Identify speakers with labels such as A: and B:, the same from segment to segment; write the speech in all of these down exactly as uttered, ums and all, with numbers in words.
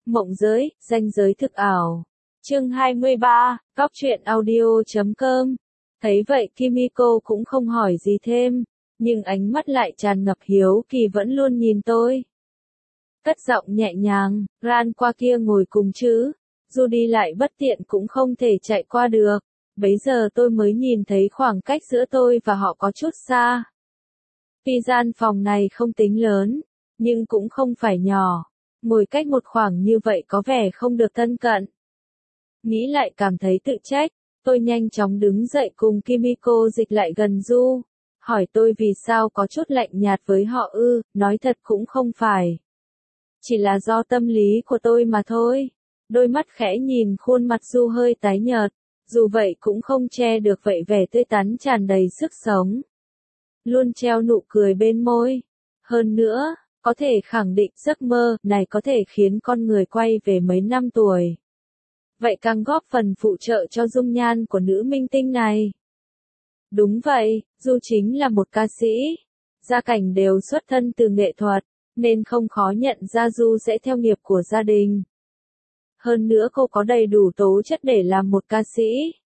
A: Mộng giới, ranh giới thực ảo. Chương hai mươi ba, Góc truyện audio chấm com. Thấy vậy Kimiko cũng không hỏi gì thêm, nhưng ánh mắt lại tràn ngập hiếu kỳ vẫn luôn nhìn tôi. Cất giọng nhẹ nhàng, Ran qua kia ngồi cùng chứ, dù đi lại bất tiện cũng không thể chạy qua được. Bấy giờ tôi mới nhìn thấy khoảng cách giữa tôi và họ có chút xa. Tuy gian phòng này không tính lớn, nhưng cũng không phải nhỏ. Ngồi cách một khoảng như vậy có vẻ không được thân cận. Nghĩ lại cảm thấy tự trách, tôi nhanh chóng đứng dậy cùng Kimiko dịch lại gần Du. Hỏi tôi vì sao có chút lạnh nhạt với họ ư, nói thật cũng không phải. Chỉ là do tâm lý của tôi mà thôi. Đôi mắt khẽ nhìn khuôn mặt Du hơi tái nhợt, dù vậy cũng không che được vậy vẻ tươi tắn tràn đầy sức sống. Luôn treo nụ cười bên môi. Hơn nữa, có thể khẳng định giấc mơ này có thể khiến con người quay về mấy năm tuổi. Vậy càng góp phần phụ trợ cho dung nhan của nữ minh tinh này. Đúng vậy, Du chính là một ca sĩ. Gia cảnh đều xuất thân từ nghệ thuật, nên không khó nhận ra Du sẽ theo nghiệp của gia đình. Hơn nữa cô có đầy đủ tố chất để làm một ca sĩ.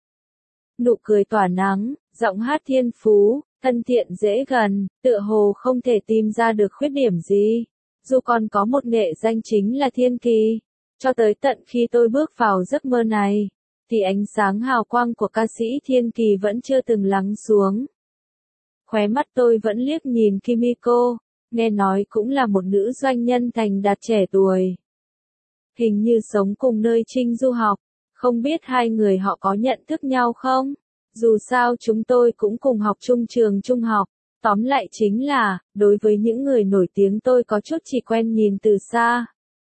A: Nụ cười tỏa nắng, giọng hát thiên phú, thân thiện dễ gần, tựa hồ không thể tìm ra được khuyết điểm gì. Dù còn có một nghệ danh chính là Thiên Kỳ. Cho tới tận khi tôi bước vào giấc mơ này, thì ánh sáng hào quang của ca sĩ Thiên Kỳ vẫn chưa từng lắng xuống. Khóe mắt tôi vẫn liếc nhìn Kimiko, nghe nói cũng là một nữ doanh nhân thành đạt trẻ tuổi. Hình như sống cùng nơi Trinh du học, không biết hai người họ có nhận thức nhau không? Dù sao chúng tôi cũng cùng học chung trường trung học, tóm lại chính là, đối với những người nổi tiếng tôi có chút chỉ quen nhìn từ xa.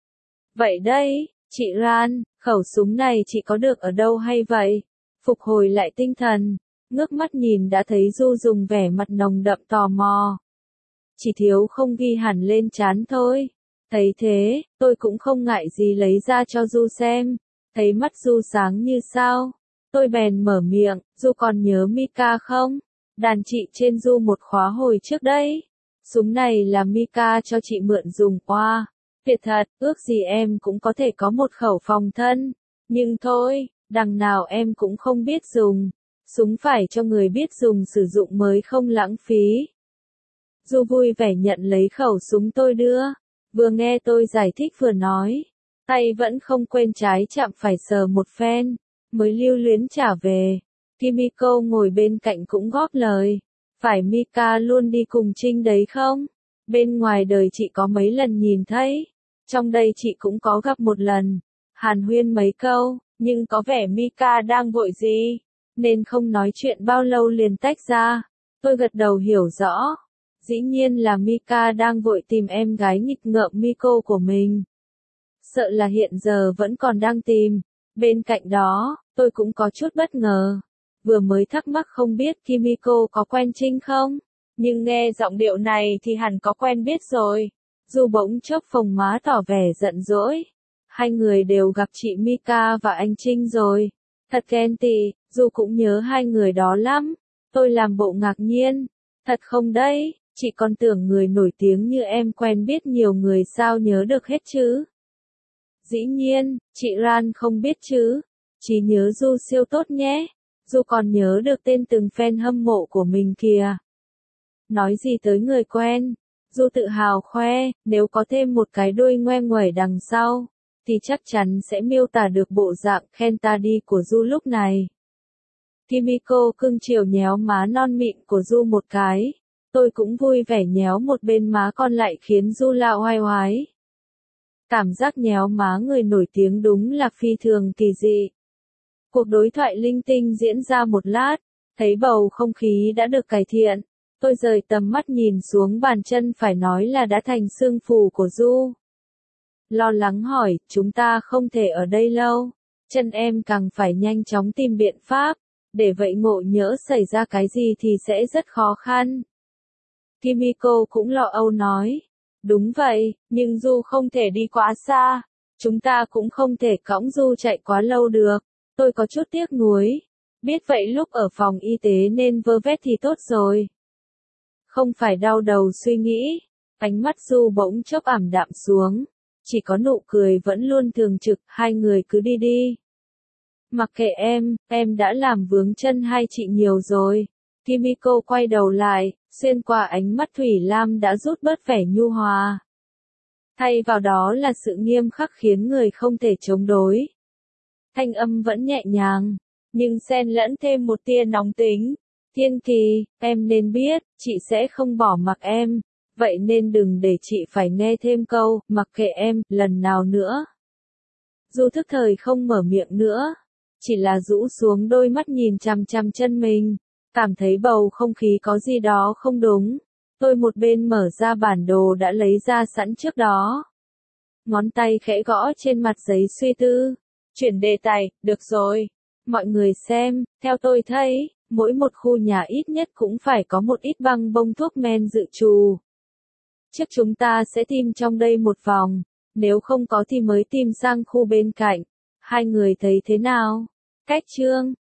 A: Vậy đây, chị Ran, khẩu súng này chị có được ở đâu hay vậy? Phục hồi lại tinh thần, ngước mắt nhìn đã thấy Du dùng vẻ mặt nồng đậm tò mò. Chỉ thiếu không ghi hẳn lên trán thôi. Thấy thế, tôi cũng không ngại gì lấy ra cho Du xem. Thấy mắt Du sáng như sao. Tôi bèn mở miệng, Du còn nhớ Mika không? Đàn chị trên Du một khóa hồi trước đây. Súng này là Mika cho chị mượn dùng qua. Tuyệt thật, ước gì em cũng có thể có một khẩu phòng thân. Nhưng thôi, đằng nào em cũng không biết dùng. Súng phải cho người biết dùng sử dụng mới không lãng phí. Du vui vẻ nhận lấy khẩu súng tôi đưa. Vừa nghe tôi giải thích vừa nói. Tay vẫn không quên trái chạm phải sờ một phen. Mới lưu luyến trả về. Kimiko ngồi bên cạnh cũng góp lời. Phải Mika luôn đi cùng Trinh đấy không? Bên ngoài đời chị có mấy lần nhìn thấy. Trong đây chị cũng có gặp một lần. Hàn huyên mấy câu, nhưng có vẻ Mika đang vội gì, nên không nói chuyện bao lâu liền tách ra. Tôi gật đầu hiểu rõ. Dĩ nhiên là Mika đang vội tìm em gái nghịch ngợm Miko của mình. Sợ là hiện giờ vẫn còn đang tìm. Bên cạnh đó, tôi cũng có chút bất ngờ. Vừa mới thắc mắc không biết Kimiko có quen Trinh không? Nhưng nghe giọng điệu này thì hẳn có quen biết rồi. Du bỗng chốc phồng má tỏ vẻ giận dỗi. Hai người đều gặp chị Mika và anh Trinh rồi. Thật ghen tị, Du cũng nhớ hai người đó lắm. Tôi làm bộ ngạc nhiên. Thật không đấy, chị còn tưởng người nổi tiếng như em quen biết nhiều người sao nhớ được hết chứ? Dĩ nhiên, chị Ran không biết chứ. Chỉ nhớ Du siêu tốt nhé. Du còn nhớ được tên từng fan hâm mộ của mình kìa. Nói gì tới người quen. Du tự hào khoe, nếu có thêm một cái đuôi ngoe nguẩy đằng sau, thì chắc chắn sẽ miêu tả được bộ dạng khen ta đi của Du lúc này. Kimiko cưng chiều nhéo má non mịn của Du một cái. Tôi cũng vui vẻ nhéo một bên má còn lại khiến Du la oai oái. Cảm giác nhéo má người nổi tiếng đúng là phi thường kỳ dị. Cuộc đối thoại linh tinh diễn ra một lát, thấy bầu không khí đã được cải thiện. Tôi rời tầm mắt nhìn xuống bàn chân phải nói là đã thành xương phù của Du. Lo lắng hỏi, chúng ta không thể ở đây lâu. Chân em càng phải nhanh chóng tìm biện pháp. Để vậy ngộ nhỡ xảy ra cái gì thì sẽ rất khó khăn. Kimiko cũng lo âu nói. Đúng vậy, nhưng Du không thể đi quá xa. Chúng ta cũng không thể cõng Du chạy quá lâu được. Tôi có chút tiếc nuối. Biết vậy lúc ở phòng y tế nên vơ vét thì tốt rồi. Không phải đau đầu suy nghĩ. Ánh mắt Du bỗng chốc ảm đạm xuống. chỉ có nụ cười vẫn luôn thường trực, hai người cứ đi đi. Mặc kệ em, em đã làm vướng chân hai chị nhiều rồi. Kimiko quay đầu lại, xuyên qua ánh mắt Thủy Lam đã rút bớt vẻ nhu hòa. Thay vào đó là sự nghiêm khắc khiến người không thể chống đối. Thanh âm vẫn nhẹ nhàng, nhưng xen lẫn thêm một tia nóng tính. Thiên Kỳ, em nên biết, chị sẽ không bỏ mặc em, vậy nên đừng để chị phải nghe thêm câu, mặc kệ em, lần nào nữa. Du Thức Thời không mở miệng nữa, chỉ là rũ xuống đôi mắt nhìn chằm chằm chân mình, cảm thấy bầu không khí có gì đó không đúng. Tôi một bên mở ra bản đồ đã lấy ra sẵn trước đó. Ngón tay khẽ gõ trên mặt giấy suy tư. Chuyển đề tài, được rồi. Mọi người xem, theo tôi thấy, mỗi một khu nhà ít nhất cũng phải có một ít băng bông thuốc men dự trù. Trước chúng ta sẽ tìm trong đây một vòng, nếu không có thì mới tìm sang khu bên cạnh. Hai người thấy thế nào? Cách chương